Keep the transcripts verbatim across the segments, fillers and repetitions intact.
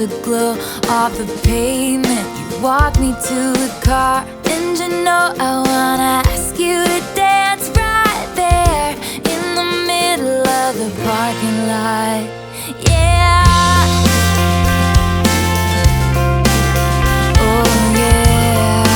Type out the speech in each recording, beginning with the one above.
the glow of the pavement. You walk me to the car, and you know I wanna ask you to dance right there in the middle of the parking lot. Yeah. Oh yeah.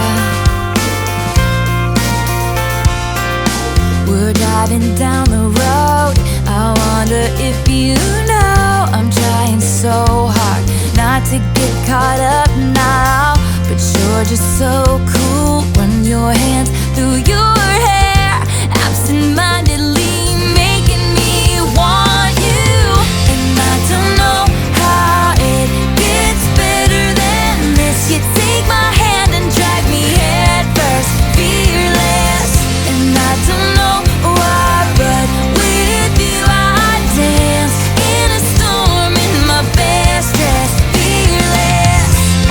We're driving down the road. I wonder if you know I'm trying so hard not to get caught up now, but you're just so cool. Run your hands through your hair, absent-mindedly making me want you. And I don't know how it gets better than this. You take my hand and drag me head first, fearless. And I don't know why, but with you I dance in a storm in my best dress, fearless.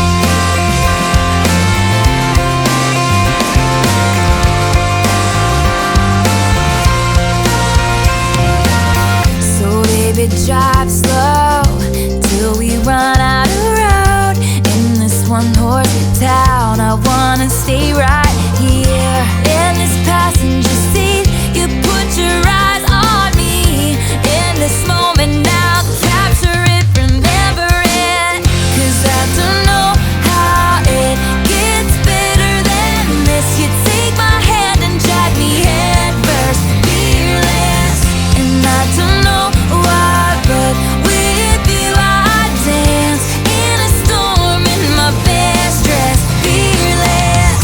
So baby, drive slow till we run out of road in this one-horse town. I wanna stay right here in this passenger seat. You put your eyes on me in this moment now. Capture it, remember it, 'cause I don't know how it gets better than this. You take my hand and drag me head first, fearless. And I don't know why, but with you I dance in a storm in my best dress, fearless.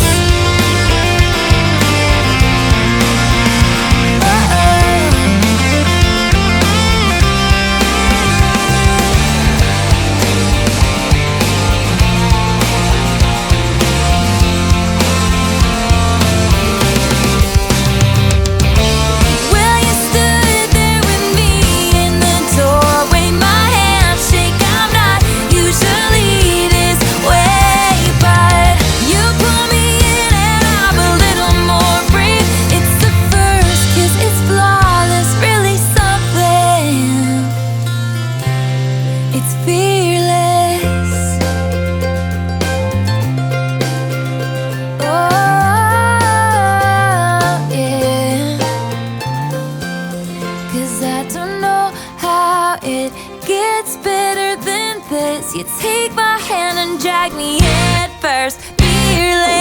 Well, you stood there with me in the doorway, my handshake. I'm not usually this way, but you pull me in and I'm a little more brave. It's the first kiss, it's flawless, really something. It's fearless. Oh yeah. 'Cause I don't know how it gets better than this. You take my hand and drag me head first, fearless.